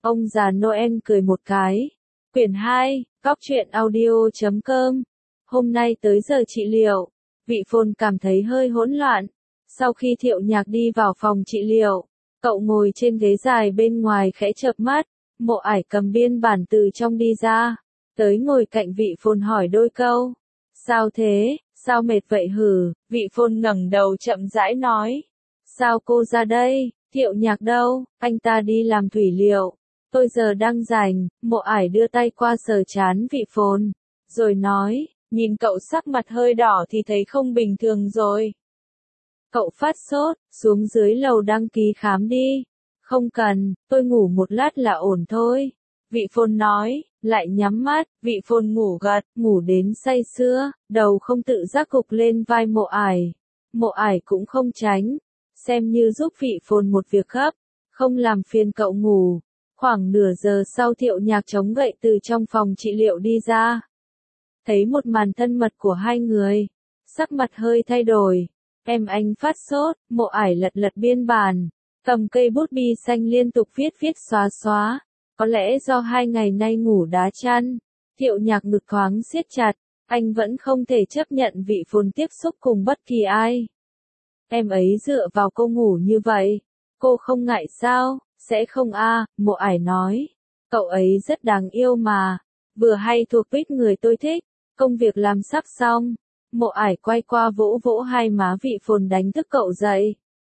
Ông già Noel cười một cái. Quyển 2, Cóc truyện audio.com. Hôm nay tới giờ trị liệu, vị phồn cảm thấy hơi hỗn loạn. Sau khi Thiệu Nhạc đi vào phòng trị liệu, cậu ngồi trên ghế dài bên ngoài khẽ chợp mắt. Mộ Ải cầm biên bản từ trong đi ra, tới ngồi cạnh vị phồn hỏi đôi câu. Sao thế, sao mệt vậy hử? Vị phồn ngẩng đầu chậm rãi nói. Sao cô ra đây? Thiệu Nhạc đâu? Anh ta đi làm thủy liệu. Tôi giờ đang rảnh. Mộ Ải đưa tay qua sờ trán vị phồn, rồi nói, nhìn cậu sắc mặt hơi đỏ thì thấy không bình thường rồi. Cậu phát sốt, xuống dưới lầu đăng ký khám đi. Không cần, tôi ngủ một lát là ổn thôi. Vị phồn nói, lại nhắm mắt. Vị phồn ngủ gật, ngủ đến say sưa, đầu không tự giác gục lên vai Mộ Ải. Mộ Ải cũng không tránh, xem như giúp vị phồn một việc gấp, không làm phiền cậu ngủ. Khoảng nửa giờ sau Thiệu Nhạc chống gậy từ trong phòng trị liệu đi ra. Thấy một màn thân mật của hai người, sắc mặt hơi thay đổi. Em anh phát sốt. Mộ Ải lật lật biên bản, cầm cây bút bi xanh liên tục viết xóa xóa. Có lẽ do 2 ngày nay ngủ đá chăn. Thiệu Nhạc ngực thoáng siết chặt, anh vẫn không thể chấp nhận vị phồn tiếp xúc cùng bất kỳ ai. Em ấy dựa vào cô ngủ như vậy, cô không ngại sao? Sẽ không a, Mộ Ải nói. Cậu ấy rất đáng yêu mà, vừa hay thuộc tuýp người tôi thích. Công việc làm sắp xong. Mộ Ải quay qua vỗ vỗ hai má vị phồn đánh thức cậu dậy.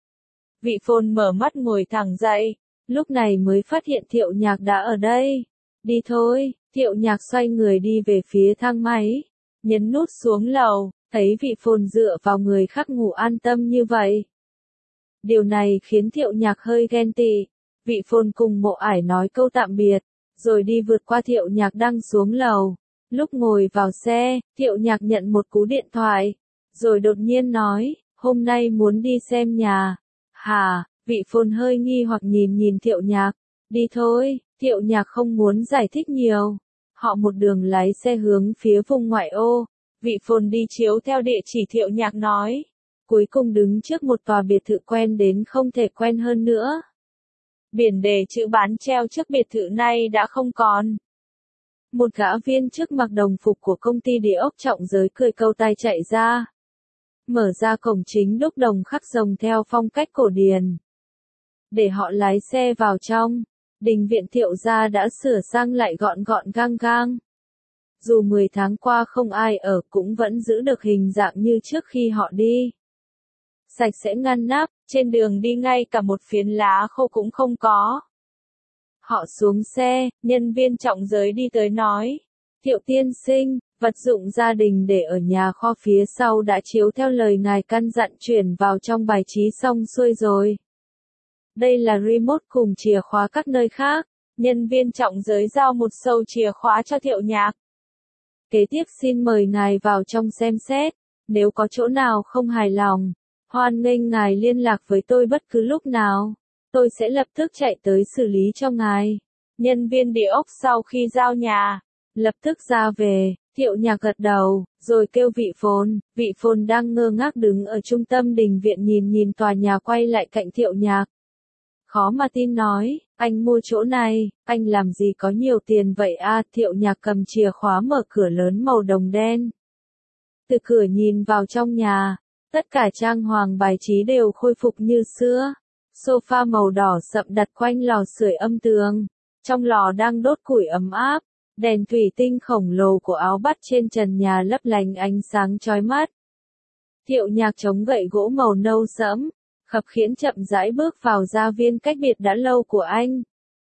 Vị phồn mở mắt ngồi thẳng dậy, lúc này mới phát hiện Thiệu Nhạc đã ở đây. Đi thôi. Thiệu Nhạc xoay người đi về phía thang máy, nhấn nút xuống lầu, thấy vị phồn dựa vào người khác ngủ an tâm như vậy. Điều này khiến Thiệu Nhạc hơi ghen tị. Vị phồn cùng Mộ Ải nói câu tạm biệt, rồi đi vượt qua Thiệu Nhạc đang xuống lầu. Lúc ngồi vào xe, Thiệu Nhạc nhận một cú điện thoại, rồi đột nhiên nói, hôm nay muốn đi xem nhà. Hả? Vị phồn hơi nghi hoặc nhìn Thiệu Nhạc. Đi thôi. Thiệu Nhạc không muốn giải thích nhiều. Họ một đường lái xe hướng phía vùng ngoại ô. Vị phồn đi chiếu theo địa chỉ Thiệu Nhạc nói. Cuối cùng đứng trước một tòa biệt thự quen đến không thể quen hơn nữa. Biển đề chữ bán treo trước biệt thự này đã không còn. Một gã viên chức mặc đồng phục của công ty địa ốc trọng giới cười câu tay chạy ra. Mở ra cổng chính đúc đồng khắc rồng theo phong cách cổ điển. Để họ lái xe vào trong, đình viện Thiệu gia đã sửa sang lại gọn gọn gang gang. Dù 10 tháng qua không ai ở cũng vẫn giữ được hình dạng như trước khi họ đi. Sạch sẽ ngăn nắp, trên đường đi ngay cả một phiến lá khô cũng không có. Họ xuống xe, nhân viên trọng giới đi tới nói. Thiệu tiên sinh, vật dụng gia đình để ở nhà kho phía sau đã chiếu theo lời ngài căn dặn chuyển vào trong bài trí xong xuôi rồi. Đây là remote cùng chìa khóa các nơi khác. Nhân viên trọng giới giao một sâu chìa khóa cho Thiệu Nhạc. Kế tiếp xin mời ngài vào trong xem xét. Nếu có chỗ nào không hài lòng, hoan nghênh ngài liên lạc với tôi bất cứ lúc nào. Tôi sẽ lập tức chạy tới xử lý cho ngài. Nhân viên địa ốc sau khi giao nhà, lập tức ra về. Thiệu Nhạc gật đầu, rồi kêu vị phồn. Vị phồn đang ngơ ngác đứng ở trung tâm đình viện nhìn tòa nhà quay lại cạnh Thiệu Nhạc. Khó mà tin nói, anh mua chỗ này, anh làm gì có nhiều tiền vậy a? Thiệu Nhạc cầm chìa khóa mở cửa lớn màu đồng đen. Từ cửa nhìn vào trong nhà, tất cả trang hoàng bài trí đều khôi phục như xưa. Sofa màu đỏ sậm đặt quanh lò sưởi âm tường. Trong lò đang đốt củi ấm áp. Đèn thủy tinh khổng lồ của áo bắt trên trần nhà lấp lánh ánh sáng chói mắt. Thiệu Nhạc chống gậy gỗ màu nâu sẫm, khập khiễng chậm rãi bước vào gia viên cách biệt đã lâu của anh.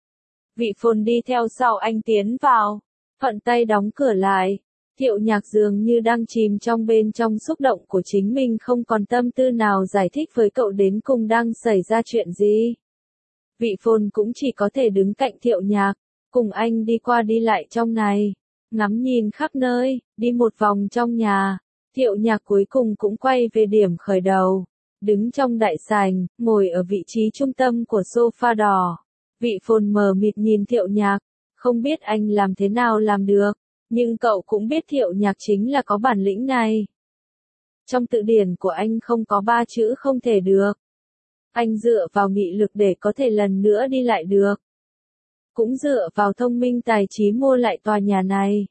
Vị phồn đi theo sau anh tiến vào, thuận tay đóng cửa lại. Thiệu Nhạc dường như đang chìm bên trong xúc động của chính mình, không còn tâm tư nào giải thích với cậu đến cùng đang xảy ra chuyện gì. Vị phồn cũng chỉ có thể đứng cạnh Thiệu Nhạc, cùng anh đi qua đi lại trong này, ngắm nhìn khắp nơi, đi một vòng trong nhà. Thiệu Nhạc cuối cùng cũng quay về điểm khởi đầu, đứng trong đại sảnh, ngồi ở vị trí trung tâm của sofa đỏ. Vị phồn mờ mịt nhìn Thiệu Nhạc, không biết anh làm thế nào làm được, nhưng cậu cũng biết Thiệu Nhạc chính là có bản lĩnh này. Trong từ điển của anh không có 3 chữ không thể được. Anh dựa vào nghị lực để có thể lần nữa đi lại được. cũng dựa vào thông minh tài trí mua lại tòa nhà này.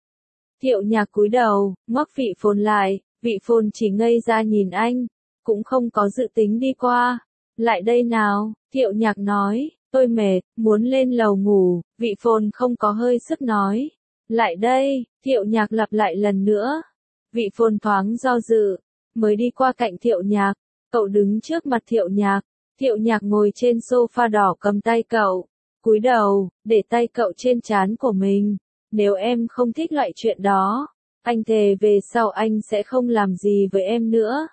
Thiệu Nhạc cúi đầu, ngoắc vị phồn lại, vị phồn chỉ ngây ra nhìn anh, cũng không có dự tính đi qua. Lại đây nào, Thiệu Nhạc nói, tôi mệt, muốn lên lầu ngủ, vị phồn không có hơi sức nói. Lại đây, Thiệu Nhạc lặp lại lần nữa. Vị phồn thoáng do dự, mới đi qua cạnh Thiệu Nhạc, cậu đứng trước mặt Thiệu Nhạc. Thiệu Nhạc ngồi trên sofa đỏ cầm tay cậu, cúi đầu, để tay cậu trên trán của mình. Nếu em không thích loại chuyện đó, anh thề về sau anh sẽ không làm gì với em nữa.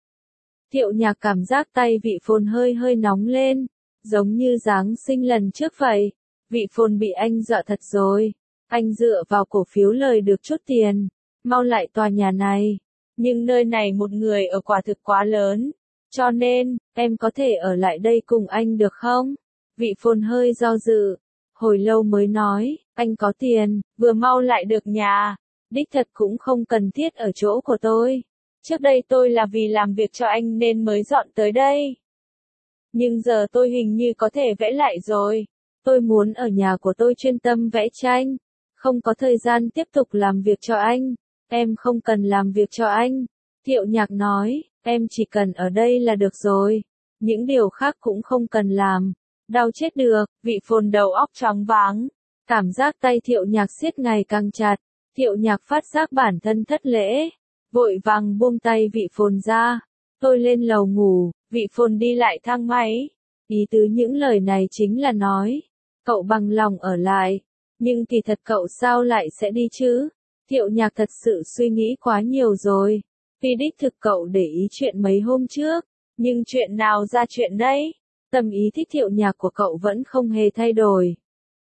Thiệu Nhạc cảm giác tay vị phồn hơi hơi nóng lên, giống như Giáng sinh lần trước vậy. Vị phồn bị anh dọa thật rồi. Anh dựa vào cổ phiếu lời được chút tiền, mau lại tòa nhà này. Nhưng nơi này một người ở quả thực quá lớn. Cho nên, em có thể ở lại đây cùng anh được không? Vị phồn hơi do dự, hồi lâu mới nói, anh có tiền, vừa mau lại được nhà. Đích thật cũng không cần thiết ở chỗ của tôi. Trước đây tôi là vì làm việc cho anh nên mới dọn tới đây. Nhưng giờ tôi hình như có thể vẽ lại rồi. Tôi muốn ở nhà của tôi chuyên tâm vẽ tranh. Không có thời gian tiếp tục làm việc cho anh. Em không cần làm việc cho anh. Thiệu Nhạc nói, em chỉ cần ở đây là được rồi. Những điều khác cũng không cần làm. Đau chết được, vị phồn đầu óc choáng váng. Cảm giác tay Thiệu Nhạc siết ngày càng chặt. Thiệu Nhạc phát giác bản thân thất lễ. Vội vàng buông tay vị phồn ra. Tôi lên lầu ngủ, vị phồn đi lại thang máy. Ý tứ những lời này chính là nói. Cậu bằng lòng ở lại. Nhưng kỳ thật cậu sao lại sẽ đi chứ? Thiệu Nhạc thật sự suy nghĩ quá nhiều rồi. Tuy đích thực cậu để ý chuyện mấy hôm trước. Nhưng chuyện nào ra chuyện đấy? Tâm ý thích Thiệu Nhạc của cậu vẫn không hề thay đổi.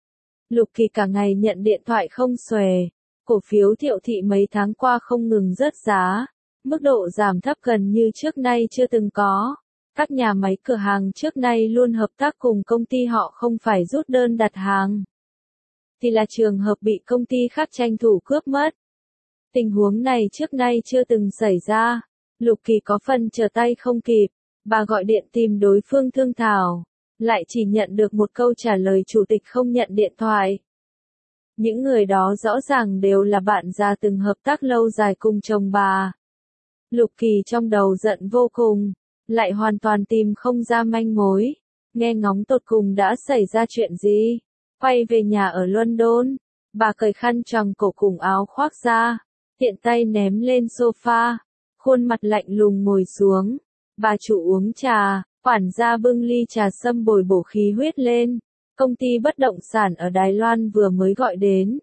Lục Kỳ cả ngày nhận điện thoại không xuể. Cổ phiếu Thiệu thị mấy tháng qua không ngừng rớt giá. Mức độ giảm thấp gần như trước nay chưa từng có. Các nhà máy cửa hàng trước nay luôn hợp tác cùng công ty họ không phải rút đơn đặt hàng. Thì là trường hợp bị công ty khác tranh thủ cướp mất. Tình huống này trước nay chưa từng xảy ra. Lục Kỳ có phần trở tay không kịp. Bà gọi điện tìm đối phương thương thảo. Lại chỉ nhận được một câu trả lời chủ tịch không nhận điện thoại. Những người đó rõ ràng đều là bạn già từng hợp tác lâu dài cùng chồng bà. Lục Kỳ trong đầu giận vô cùng, lại hoàn toàn tìm không ra manh mối. Nghe ngóng tột cùng đã xảy ra chuyện gì. Quay về nhà ở London, bà cởi khăn choàng cổ cùng áo khoác ra, tiện tay ném lên sofa, khuôn mặt lạnh lùng ngồi xuống. Bà chủ uống trà, quản gia bưng ly trà sâm bồi bổ khí huyết lên. Công ty bất động sản ở Đài Loan vừa mới gọi đến.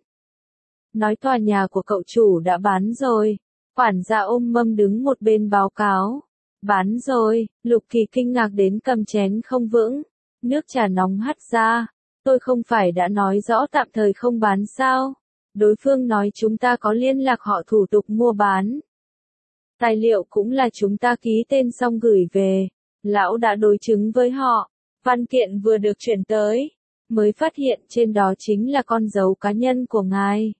Nói tòa nhà của cậu chủ đã bán rồi. Quản gia ôm mâm đứng một bên báo cáo. Bán rồi, Lục Kỳ kinh ngạc đến cầm chén không vững. Nước trà nóng hắt ra. Tôi không phải đã nói rõ tạm thời không bán sao? Đối phương nói chúng ta có liên lạc họ thủ tục mua bán. Tài liệu cũng là chúng ta ký tên xong gửi về. Lão đã đối chứng với họ. Văn kiện vừa được chuyển tới. Mới phát hiện trên đó chính là con dấu cá nhân của ngài.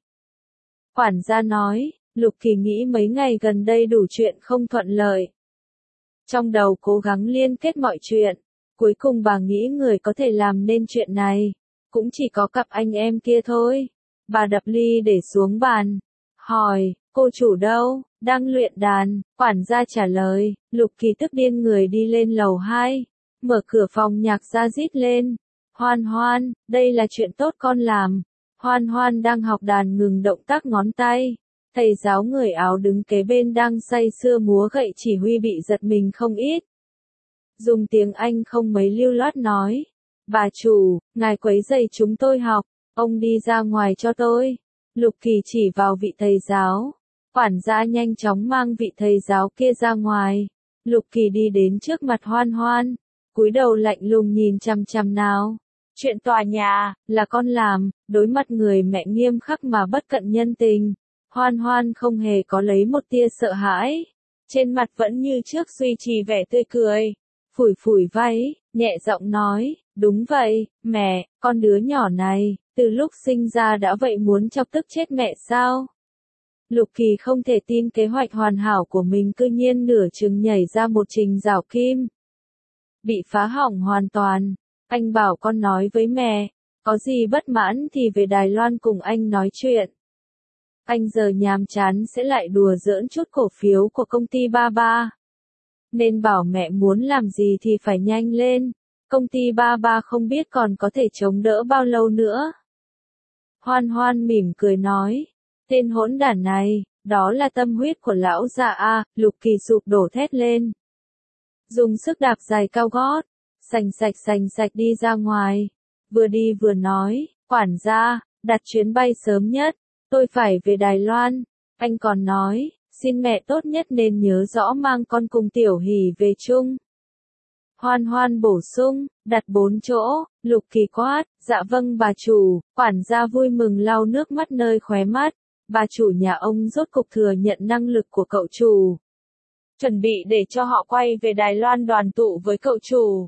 Quản gia nói, Lục Kỳ nghĩ mấy ngày gần đây đủ chuyện không thuận lợi. Trong đầu cố gắng liên kết mọi chuyện, cuối cùng bà nghĩ người có thể làm nên chuyện này, cũng chỉ có cặp anh em kia thôi. Bà đập ly để xuống bàn, hỏi, cô chủ đâu, đang luyện đàn, quản gia trả lời. Lục Kỳ tức điên người đi lên lầu 2, mở cửa phòng nhạc ra rít lên. Hoan Hoan, đây là chuyện tốt con làm. Hoan Hoan đang học đàn ngừng động tác ngón tay. Thầy giáo người Áo đứng kế bên đang say sưa múa gậy chỉ huy bị giật mình không ít. Dùng tiếng Anh không mấy lưu loát nói. Bà chủ, ngài quấy rầy chúng tôi học, ông đi ra ngoài cho tôi. Lục Kỳ chỉ vào vị thầy giáo. Quản gia nhanh chóng mang vị thầy giáo kia ra ngoài. Lục Kỳ đi đến trước mặt Hoan Hoan. Cúi đầu lạnh lùng nhìn chằm chằm nào. Chuyện tòa nhà, là con làm, đối mặt người mẹ nghiêm khắc mà bất cận nhân tình. Hoan Hoan không hề có lấy một tia sợ hãi. Trên mặt vẫn như trước duy trì vẻ tươi cười. Phủi phủi váy, nhẹ giọng nói, đúng vậy, mẹ, con đứa nhỏ này, từ lúc sinh ra đã vậy muốn chọc tức chết mẹ sao? Lục Kỳ không thể tin kế hoạch hoàn hảo của mình cư nhiên nửa chừng nhảy ra một trình rào kim. Bị phá hỏng hoàn toàn. Anh bảo con nói với mẹ, Có gì bất mãn thì về Đài Loan cùng anh nói chuyện. Anh giờ nhàm chán sẽ lại đùa giỡn chút cổ phiếu của công ty ba ba. Nên bảo mẹ muốn làm gì thì phải nhanh lên. Công ty ba ba không biết còn có thể chống đỡ bao lâu nữa. Hoan Hoan mỉm cười nói. Tên hỗn đản này, đó là tâm huyết của lão già a. Lục Kỳ sụp đổ thét lên. Dùng sức đạp giày cao gót. Sành sạch đi ra ngoài. Vừa đi vừa nói, quản gia, đặt chuyến bay sớm nhất. Tôi phải về Đài Loan. Anh còn nói, xin mẹ tốt nhất nên nhớ rõ mang con cùng Tiểu Hỷ về chung. Hoan Hoan bổ sung, đặt 4 chỗ, Lục Kỳ quát, dạ vâng bà chủ, quản gia vui mừng lau nước mắt nơi khóe mắt. Bà chủ nhà ông rốt cục thừa nhận năng lực của cậu chủ. Chuẩn bị để cho họ quay về Đài Loan đoàn tụ với cậu chủ.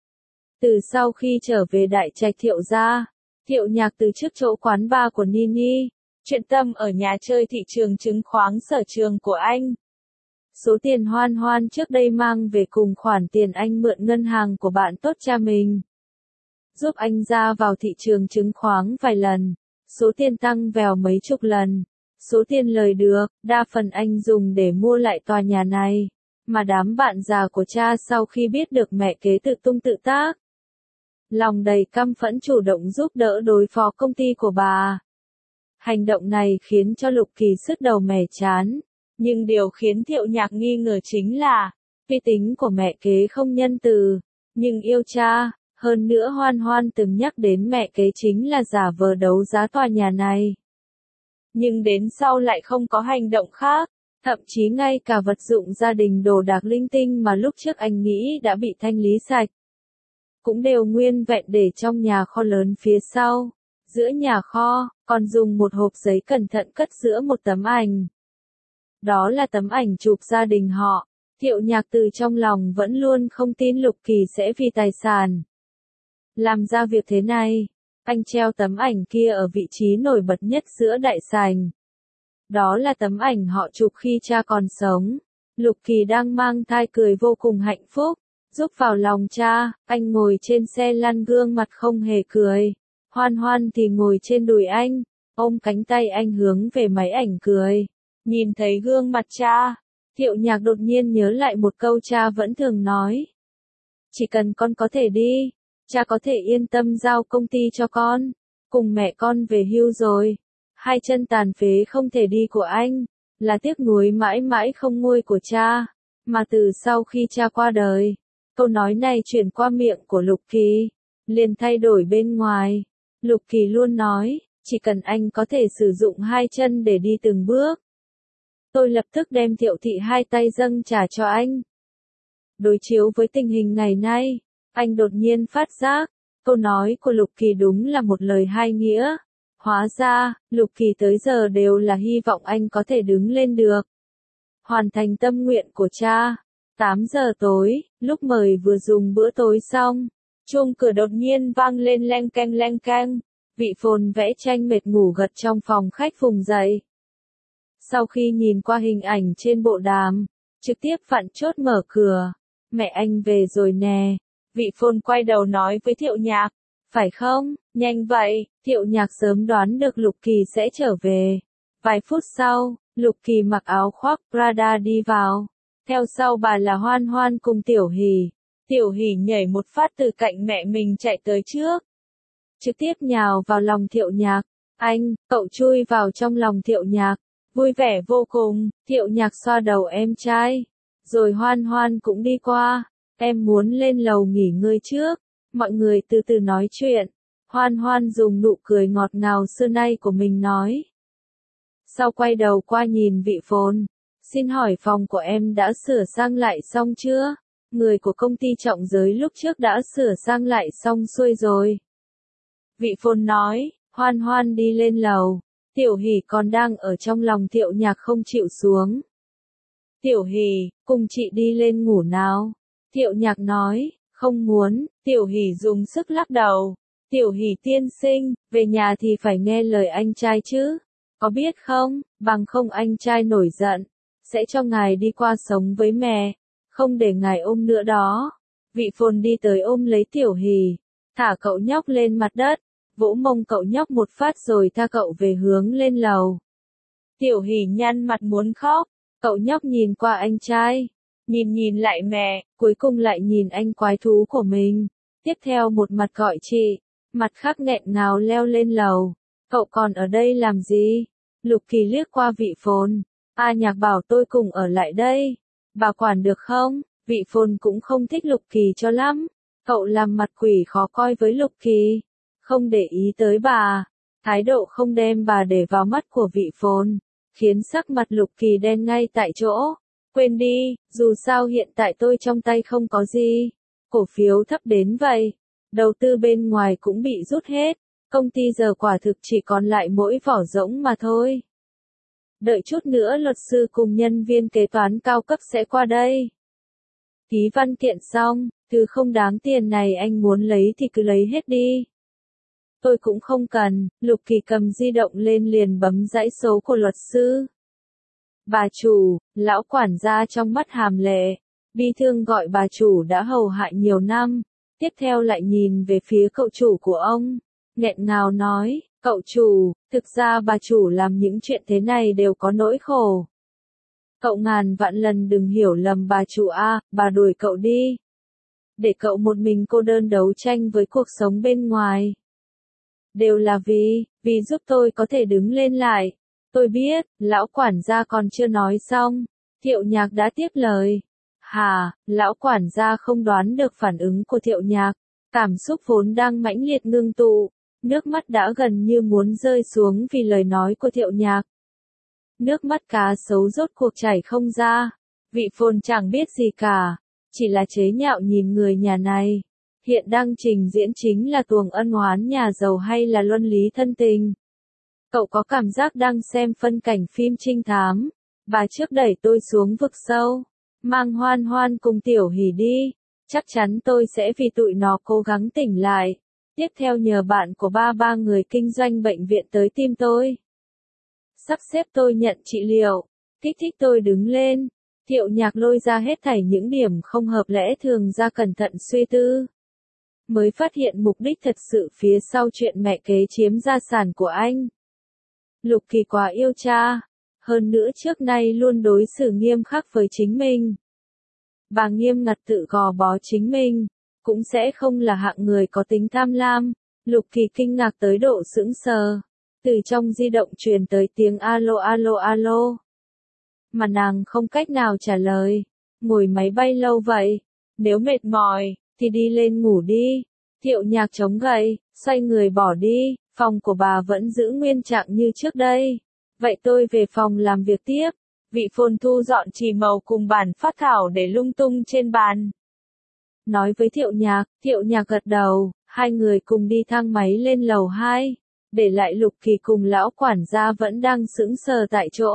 Từ sau khi trở về Đại Trạch Thiệu gia, Thiệu Nhạc từ trước chỗ quán bar của Nini, chuyện tâm ở nhà chơi thị trường chứng khoán sở trường của anh. Số tiền Hoan Hoan trước đây mang về cùng khoản tiền anh mượn ngân hàng của bạn tốt cha mình. Giúp anh ra vào thị trường chứng khoán vài lần, số tiền tăng vèo mấy chục lần. Số tiền lời được, đa phần anh dùng để mua lại tòa nhà này. Mà đám bạn già của cha sau khi biết được mẹ kế tự tung tự tác, lòng đầy căm phẫn chủ động giúp đỡ đối phó công ty của bà. Hành động này khiến cho Lục Kỳ sứt đầu mẻ chán. Nhưng điều khiến Thiệu Nhạc nghi ngờ chính là, tuy tính của mẹ kế không nhân từ, nhưng yêu cha, hơn nữa Hoan Hoan từng nhắc đến mẹ kế chính là giả vờ đấu giá tòa nhà này. Nhưng đến sau lại không có hành động khác, thậm chí ngay cả vật dụng gia đình đồ đạc linh tinh mà lúc trước anh nghĩ đã bị thanh lý sạch, cũng đều nguyên vẹn để trong nhà kho lớn phía sau. Giữa nhà kho, còn dùng một hộp giấy cẩn thận cất giữa một tấm ảnh. Đó là tấm ảnh chụp gia đình họ. Thiệu Nhạc từ trong lòng vẫn luôn không tin Lục Kỳ sẽ vì tài sản làm ra việc thế này. Anh treo tấm ảnh kia ở vị trí nổi bật nhất giữa đại sảnh. Đó là tấm ảnh họ chụp khi cha còn sống. Lục Kỳ đang mang thai cười vô cùng hạnh phúc, giúp vào lòng cha. Anh ngồi trên xe lăn gương mặt không hề cười. Hoan Hoan thì ngồi trên đùi anh, ôm cánh tay anh hướng về máy ảnh cười. Nhìn thấy gương mặt cha, Thiệu Nhạc đột nhiên nhớ lại một câu cha vẫn thường nói. Chỉ cần con có thể đi, cha có thể yên tâm giao công ty cho con. Cùng mẹ con về hưu rồi. Hai chân tàn phế không thể đi của anh, là tiếc nuối mãi mãi không nguôi của cha. Mà từ sau khi cha qua đời, câu nói này chuyển qua miệng của Lục Kỳ, liền thay đổi bên ngoài. Lục Kỳ luôn nói, chỉ cần anh có thể sử dụng hai chân để đi từng bước, tôi lập tức đem Thiệu thị hai tay dâng trả cho anh. Đối chiếu với tình hình ngày nay, anh đột nhiên phát giác, câu nói của Lục Kỳ đúng là một lời hai nghĩa. Hóa ra, Lục Kỳ tới giờ đều là hy vọng anh có thể đứng lên được, hoàn thành tâm nguyện của cha. 8 giờ tối, lúc mời vừa dùng bữa tối xong, chuông cửa đột nhiên vang lên leng keng. Vị Phồn vẽ tranh mệt ngủ gật trong phòng khách vùng dậy. Sau khi nhìn qua hình ảnh trên bộ đàm, trực tiếp vặn chốt mở cửa. Mẹ anh về rồi nè. Vị Phồn quay đầu nói với Thiệu Nhạc. Phải không, nhanh vậy. Thiệu Nhạc sớm đoán được Lục Kỳ sẽ trở về. Vài phút sau, Lục Kỳ mặc áo khoác Prada đi vào. Theo sau bà là Hoan Hoan cùng Tiểu Hỷ. Tiểu Hỷ nhảy một phát từ cạnh mẹ mình chạy tới trước, trực tiếp nhào vào lòng Thiệu Nhạc. Anh, cậu chui vào trong lòng Thiệu Nhạc, vui vẻ vô cùng. Thiệu Nhạc xoa đầu em trai, rồi Hoan Hoan cũng đi qua. Em muốn lên lầu nghỉ ngơi trước, mọi người từ từ nói chuyện. Hoan Hoan dùng nụ cười ngọt ngào xưa nay của mình nói. Sau quay đầu qua nhìn Vị Phồn, xin hỏi phòng của em đã sửa sang lại xong chưa? Người của công ty trọng giới lúc trước đã sửa sang lại xong xuôi rồi. Vị Phồn nói, Hoan Hoan đi lên lầu. Tiểu Hỷ còn đang ở trong lòng Thiệu Nhạc không chịu xuống. Tiểu Hỷ, cùng chị đi lên ngủ nào. Thiệu Nhạc nói, không muốn. Tiểu Hỷ dùng sức lắc đầu. Tiểu Hỷ tiên sinh, về nhà thì phải nghe lời anh trai chứ. Có biết không, bằng không anh trai nổi giận, sẽ cho ngài đi qua sống với mẹ, không để ngài ôm nữa đó. Vị Phồn đi tới ôm lấy Tiểu Hỷ, thả cậu nhóc lên mặt đất, vỗ mông cậu nhóc một phát rồi tha cậu về hướng lên lầu. Tiểu Hỷ nhăn mặt muốn khóc, cậu nhóc nhìn qua anh trai, nhìn lại mẹ, cuối cùng lại nhìn anh quái thú của mình, tiếp theo một mặt gọi chị, mặt khác nghẹn ngào leo lên lầu. Cậu còn ở đây làm gì? Lục Kỳ liếc qua Vị Phồn, A Nhạc bảo tôi cùng ở lại đây, bà quản được không? Vị Phồn cũng không thích Lục Kỳ cho lắm, cậu làm mặt quỷ khó coi với Lục Kỳ, không để ý tới bà, thái độ không đem bà để vào mắt của Vị Phồn, khiến sắc mặt Lục Kỳ đen ngay tại chỗ. Quên đi, dù sao hiện tại tôi trong tay không có gì, cổ phiếu thấp đến vậy, đầu tư bên ngoài cũng bị rút hết, công ty giờ quả thực chỉ còn lại mỗi vỏ rỗng mà thôi. Đợi chút nữa luật sư cùng nhân viên kế toán cao cấp sẽ qua đây. Ký văn kiện xong, thứ không đáng tiền này anh muốn lấy thì cứ lấy hết đi. Tôi cũng không cần, Lục Kỳ cầm di động lên liền bấm dãy số của luật sư. Bà chủ, lão quản gia trong mắt hàm lệ, bi thương gọi bà chủ đã hầu hại nhiều năm, tiếp theo lại nhìn về phía cậu chủ của ông, nghẹn ngào nói, cậu chủ, thực ra bà chủ làm những chuyện thế này đều có nỗi khổ. Cậu ngàn vạn lần đừng hiểu lầm bà chủ a, bà đuổi cậu đi. Để cậu một mình cô đơn đấu tranh với cuộc sống bên ngoài. Đều là vì giúp tôi có thể đứng lên lại. Tôi biết, lão quản gia còn chưa nói xong, Thiệu Nhạc đã tiếp lời. Hà, lão quản gia không đoán được phản ứng của Thiệu Nhạc, cảm xúc vốn đang mãnh liệt ngưng tụ, nước mắt đã gần như muốn rơi xuống vì lời nói của Thiệu Nhạc. Nước mắt cá sấu rốt cuộc chảy không ra, Vị Phồn chẳng biết gì cả, chỉ là chế nhạo nhìn người nhà này. Hiện đang trình diễn chính là tuồng ân oán nhà giàu hay là luân lý thân tình? Cậu có cảm giác đang xem phân cảnh phim trinh thám, bà trước đẩy tôi xuống vực sâu, mang Hoan Hoan cùng Tiểu Hỷ đi, chắc chắn tôi sẽ vì tụi nó cố gắng tỉnh lại. Tiếp theo nhờ bạn của ba người kinh doanh bệnh viện tới tìm tôi. Sắp xếp tôi nhận trị liệu, kích thích tôi đứng lên. Thiệu Nhạc lôi ra hết thảy những điểm không hợp lẽ thường ra cẩn thận suy tư. Mới phát hiện mục đích thật sự phía sau chuyện mẹ kế chiếm gia sản của anh. Lục Kỳ quá yêu cha, hơn nữa trước nay luôn đối xử nghiêm khắc với chính mình. Bà nghiêm ngặt tự gò bó chính mình, cũng sẽ không là hạng người có tính tham lam. Lục Kỳ kinh ngạc tới độ sững sờ, từ trong di động truyền tới tiếng alo alo alo. Mà nàng không cách nào trả lời, ngồi máy bay lâu vậy, nếu mệt mỏi, thì đi lên ngủ đi. Thiệu Nhạc chống gậy, xoay người bỏ đi, phòng của bà vẫn giữ nguyên trạng như trước đây. Vậy tôi về phòng làm việc tiếp. Vị Phồn thu dọn chì màu cùng bản phát thảo để lung tung trên bàn. Nói với Thiệu Nhạc gật đầu, hai người cùng đi thang máy lên lầu 2, để lại Lục Kỳ cùng lão quản gia vẫn đang sững sờ tại chỗ.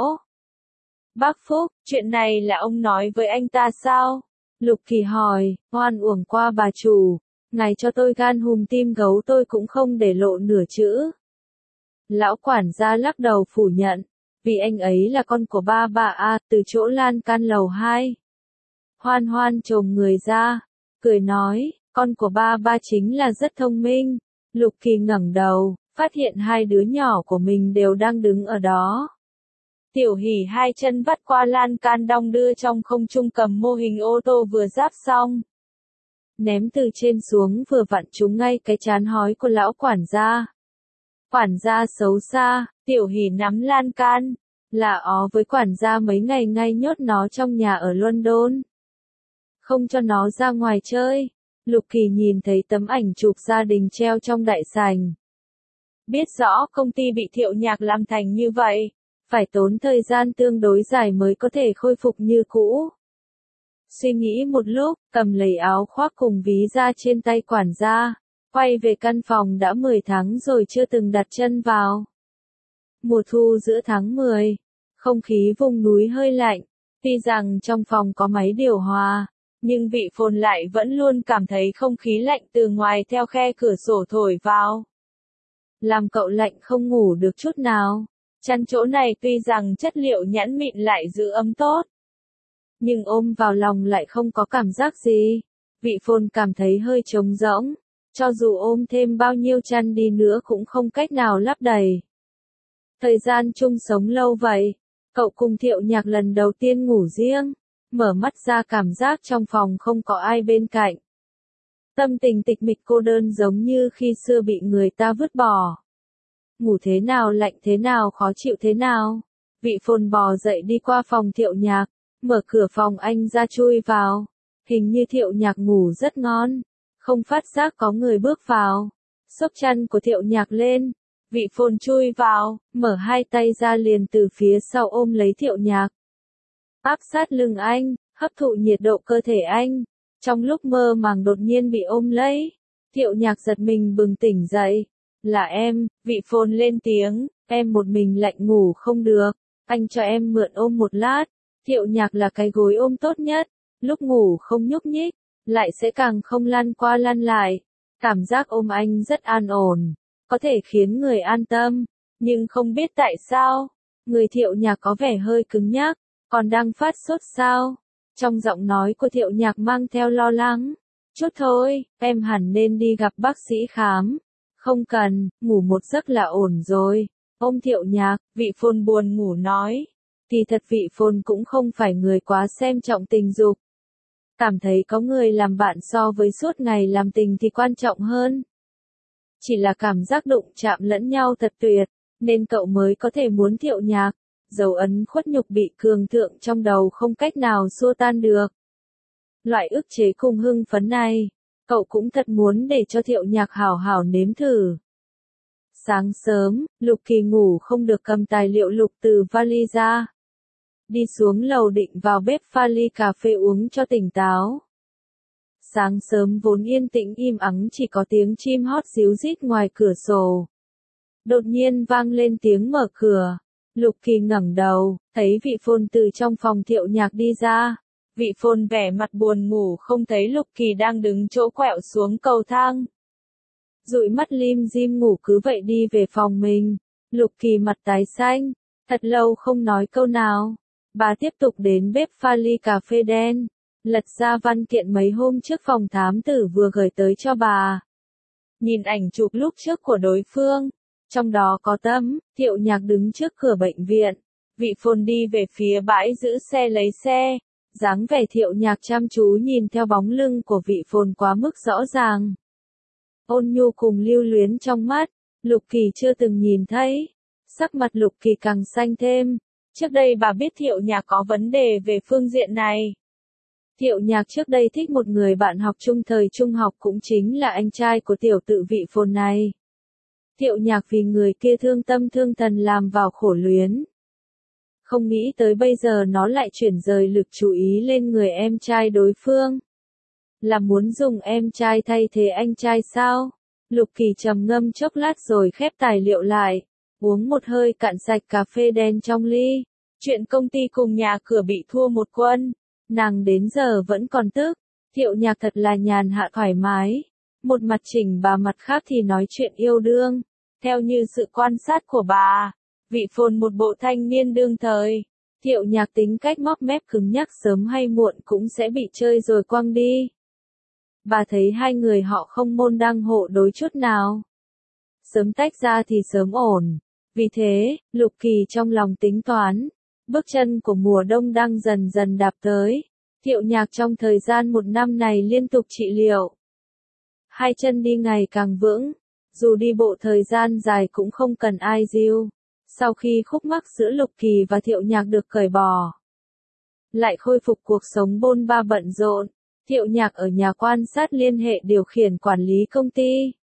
Bác Phúc, chuyện này là ông nói với anh ta sao? Lục Kỳ hỏi, oan uổng qua bà chủ, ngài cho tôi gan hùm tim gấu tôi cũng không để lộ nửa chữ. Lão quản gia lắc đầu phủ nhận, vì anh ấy là con của ba bà A, từ chỗ lan can lầu 2. Hoan Hoan chồm người ra, cười nói, con của ba chính là rất thông minh. Lục Kỳ ngẩng đầu, phát hiện hai đứa nhỏ của mình đều đang đứng ở đó. Tiểu Hỷ hai chân vắt qua lan can đong đưa trong không trung cầm mô hình ô tô vừa ráp xong. Ném từ trên xuống vừa vặn trúng ngay cái trán hói của lão quản gia. Quản gia xấu xa, Tiểu Hỷ nắm lan can, là ó với quản gia mấy ngày ngay nhốt nó trong nhà ở London. Không cho nó ra ngoài chơi. Lục Kỳ nhìn thấy tấm ảnh chụp gia đình treo trong đại sảnh. Biết rõ công ty bị Thiệu Nhạc làm thành như vậy, phải tốn thời gian tương đối dài mới có thể khôi phục như cũ. Suy nghĩ một lúc, cầm lấy áo khoác cùng ví da trên tay quản gia, quay về căn phòng đã 10 tháng rồi chưa từng đặt chân vào. Mùa thu giữa tháng 10, không khí vùng núi hơi lạnh, tuy rằng trong phòng có máy điều hòa, nhưng Vị Phồn lại vẫn luôn cảm thấy không khí lạnh từ ngoài theo khe cửa sổ thổi vào. Làm cậu lạnh không ngủ được chút nào. Chăn chỗ này tuy rằng chất liệu nhẵn mịn lại giữ ấm tốt, nhưng ôm vào lòng lại không có cảm giác gì. Vị Phồn cảm thấy hơi trống rỗng, cho dù ôm thêm bao nhiêu chăn đi nữa cũng không cách nào lấp đầy. Thời gian chung sống lâu vậy, cậu cùng Thiệu Nhạc lần đầu tiên ngủ riêng, mở mắt ra cảm giác trong phòng không có ai bên cạnh. Tâm tình tịch mịch cô đơn giống như khi xưa bị người ta vứt bỏ. Ngủ thế nào lạnh thế nào khó chịu thế nào. Vị Phồn bò dậy đi qua phòng Thiệu Nhạc, mở cửa phòng anh ra chui vào. Hình như Thiệu Nhạc ngủ rất ngon, không phát giác có người bước vào. Xốc chăn của Thiệu Nhạc lên, vị Phồn chui vào, mở hai tay ra liền từ phía sau ôm lấy Thiệu Nhạc. Áp sát lưng anh, hấp thụ nhiệt độ cơ thể anh. Trong lúc mơ màng đột nhiên bị ôm lấy, Thiệu Nhạc giật mình bừng tỉnh dậy. Là em, vị Phồn lên tiếng, em một mình lạnh ngủ không được, anh cho em mượn ôm một lát. Thiệu Nhạc là cái gối ôm tốt nhất, lúc ngủ không nhúc nhích, lại sẽ càng không lăn qua lăn lại. Cảm giác ôm anh rất an ổn, có thể khiến người an tâm, nhưng không biết tại sao, người Thiệu Nhạc có vẻ hơi cứng nhắc, còn đang phát sốt sao? Trong giọng nói của Thiệu Nhạc mang theo lo lắng. Chút thôi, em hẳn nên đi gặp bác sĩ khám. Không cần, ngủ một giấc là ổn rồi. Ôm Thiệu Nhạc, vị Phồn buồn ngủ nói. Kỳ thật vị Phồn cũng không phải người quá xem trọng tình dục. Cảm thấy có người làm bạn so với suốt ngày làm tình thì quan trọng hơn. Chỉ là cảm giác đụng chạm lẫn nhau thật tuyệt, nên cậu mới có thể muốn Thiệu Nhạc. Dấu ấn khuất nhục bị cường thượng trong đầu không cách nào xua tan được. Loại ức chế cùng hưng phấn này, cậu cũng thật muốn để cho Thiệu Nhạc hảo hảo nếm thử. Sáng sớm, Lục Kỳ ngủ không được cầm tài liệu lục từ vali ra. Đi xuống lầu định vào bếp pha ly cà phê uống cho tỉnh táo. Sáng sớm vốn yên tĩnh im ắng chỉ có tiếng chim hót ríu rít ngoài cửa sổ. Đột nhiên vang lên tiếng mở cửa. Lục Kỳ ngẩng đầu, thấy vị Phồn từ trong phòng Thiệu Nhạc đi ra. Vị Phồn vẻ mặt buồn ngủ không thấy Lục Kỳ đang đứng chỗ quẹo xuống cầu thang. Dụi mắt lim dim ngủ cứ vậy đi về phòng mình. Lục Kỳ mặt tái xanh, thật lâu không nói câu nào. Bà tiếp tục đến bếp pha ly cà phê đen, lật ra văn kiện mấy hôm trước phòng thám tử vừa gửi tới cho bà. Nhìn ảnh chụp lúc trước của đối phương. Trong đó có tấm, Thiệu Nhạc đứng trước cửa bệnh viện. Vị Phồn đi về phía bãi giữ xe lấy xe. Dáng vẻ Thiệu Nhạc chăm chú nhìn theo bóng lưng của vị Phồn quá mức rõ ràng. Ôn nhu cùng lưu luyến trong mắt, Lục Kỳ chưa từng nhìn thấy. Sắc mặt Lục Kỳ càng xanh thêm. Trước đây bà biết Thiệu Nhạc có vấn đề về phương diện này. Thiệu Nhạc trước đây thích một người bạn học chung thời trung học cũng chính là anh trai của tiểu tự vị Phồn này. Thiệu Nhạc vì người kia thương tâm thương thần làm vào khổ luyến. Không nghĩ tới bây giờ nó lại chuyển rời lực chú ý lên người em trai đối phương. Là muốn dùng em trai thay thế anh trai sao? Lục Kỳ trầm ngâm chốc lát rồi khép tài liệu lại, uống một hơi cạn sạch cà phê đen trong ly. Chuyện công ty cùng nhà cửa bị thua một quân, nàng đến giờ vẫn còn tức. Thiệu Nhạc thật là nhàn hạ thoải mái. Một mặt chỉnh bà mặt khác thì nói chuyện yêu đương. Theo như sự quan sát của bà, vị Phồn một bộ thanh niên đương thời. Thiệu Nhạc tính cách móc mép cứng nhắc sớm hay muộn cũng sẽ bị chơi rồi quăng đi. Bà thấy hai người họ không môn đăng hộ đối chút nào. Sớm tách ra thì sớm ổn. Vì thế, Lục Kỳ trong lòng tính toán. Bước chân của mùa đông đang dần dần đạp tới. Thiệu Nhạc trong thời gian một năm này liên tục trị liệu. Hai chân đi ngày càng vững. Dù đi bộ thời gian dài cũng không cần ai dìu. Sau khi khúc mắc giữa Lục Kỳ và Thiệu Nhạc được cởi bỏ, lại khôi phục cuộc sống bôn ba bận rộn. Thiệu Nhạc ở nhà quan sát liên hệ điều khiển quản lý công ty.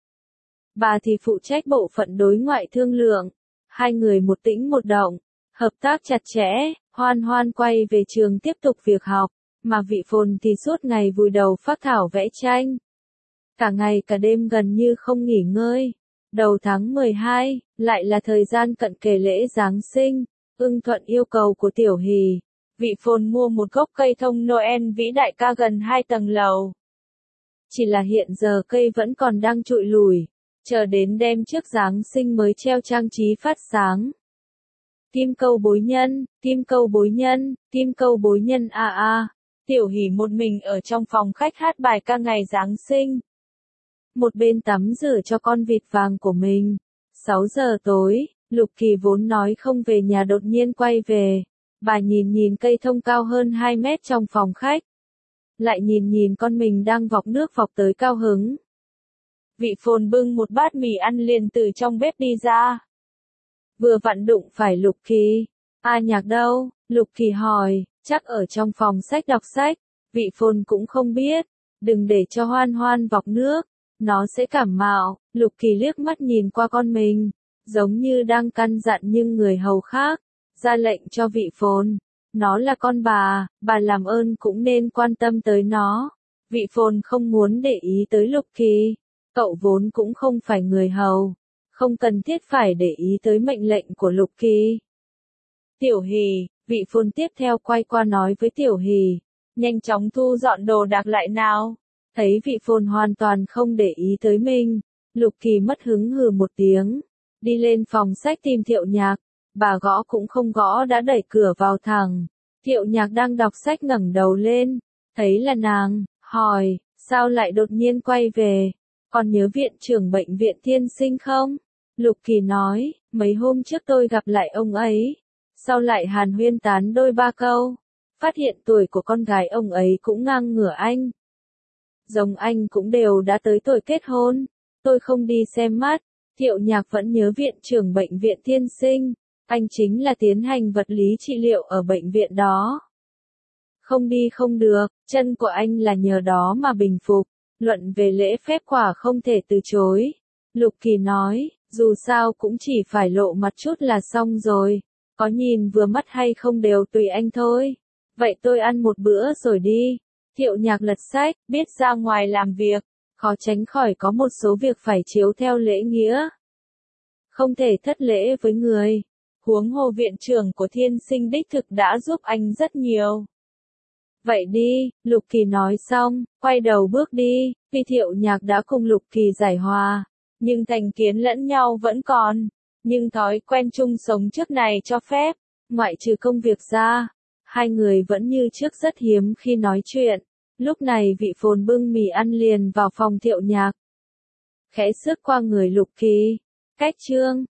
Bà thì phụ trách bộ phận đối ngoại thương lượng. Hai người một tĩnh một động, hợp tác chặt chẽ. Hoan Hoan quay về trường tiếp tục việc học, mà vị Phồn thì suốt ngày vùi đầu phác thảo vẽ tranh. Cả ngày cả đêm gần như không nghỉ ngơi. Đầu tháng 12, lại là thời gian cận kề lễ Giáng sinh. Ưng thuận yêu cầu của Tiểu Hỷ, vị Phồn mua một gốc cây thông Noel vĩ đại cao gần 2 tầng lầu. Chỉ là hiện giờ cây vẫn còn đang trụi lùi, chờ đến đêm trước Giáng sinh mới treo trang trí phát sáng. Kim câu bối nhân, kim câu bối nhân, kim câu bối nhân a a. Tiểu Hỷ một mình ở trong phòng khách hát bài ca ngày Giáng sinh. một bên tắm rửa cho con vịt vàng của mình. 6 giờ tối, Lục Kỳ vốn nói không về nhà đột nhiên quay về. Bà nhìn nhìn cây thông cao hơn 2 mét trong phòng khách. Lại nhìn nhìn con mình đang vọc nước vọc tới cao hứng. Vị Phồn bưng một bát mì ăn liền từ trong bếp đi ra. Vừa vặn đụng phải Lục Kỳ. A Nhạc đâu? Lục Kỳ hỏi, chắc ở trong phòng sách đọc sách. Vị Phồn cũng không biết. Đừng để cho Hoan Hoan vọc nước. Nó sẽ cảm mạo. Lục Kỳ liếc mắt nhìn qua con mình. Giống như đang căn dặn nhưng người hầu khác. Ra lệnh cho vị Phồn. Nó là con bà làm ơn cũng nên quan tâm tới nó. Vị Phồn không muốn để ý tới Lục Kỳ. Cậu vốn cũng không phải người hầu. Không cần thiết phải để ý tới mệnh lệnh của Lục Kỳ. Tiểu Hỷ, vị Phồn tiếp theo quay qua nói với Tiểu Hỷ. Nhanh chóng thu dọn đồ đạc lại nào. Thấy vị Phồn hoàn toàn không để ý tới mình. Lục Kỳ mất hứng hừ một tiếng. Đi lên phòng sách tìm Thiệu Nhạc. Bà gõ cũng không gõ đã đẩy cửa vào thẳng. Thiệu Nhạc đang đọc sách ngẩng đầu lên. Thấy là nàng, hỏi, sao lại đột nhiên quay về? Còn nhớ viện trưởng bệnh viện Thiên Sinh không? Lục Kỳ nói, mấy hôm trước tôi gặp lại ông ấy. Sau lại hàn huyên tán đôi ba câu. Phát hiện tuổi của con gái ông ấy cũng ngang ngửa anh. Giống anh cũng đều đã tới tuổi kết hôn. Tôi không đi xem mắt. Thiệu Nhạc vẫn nhớ viện trưởng bệnh viện Thiên Sinh. Anh chính là tiến hành vật lý trị liệu ở bệnh viện đó. Không đi không được, chân của anh là nhờ đó mà bình phục. Luận về lễ phép quả không thể từ chối. Lục Kỳ nói, dù sao cũng chỉ phải lộ mặt chút là xong rồi. Có nhìn vừa mắt hay không đều tùy anh thôi. Vậy tôi ăn một bữa rồi đi. Thiệu Nhạc lật sách, biết ra ngoài làm việc. Khó tránh khỏi có một số việc phải chiếu theo lễ nghĩa. Không thể thất lễ với người. Huống hồ viện trưởng của Thiên Sinh đích thực đã giúp anh rất nhiều. Vậy đi, Lục Kỳ nói xong, quay đầu bước đi, vì Thiệu Nhạc đã cùng Lục Kỳ giải hòa. Nhưng thành kiến lẫn nhau vẫn còn. Nhưng thói quen chung sống trước này cho phép, ngoại trừ công việc ra. Hai người vẫn như trước rất hiếm khi nói chuyện. Lúc này vị Phồn bưng mì ăn liền vào phòng Thiệu Nhạc. Khẽ xước qua người Lục Kỳ. Cách chương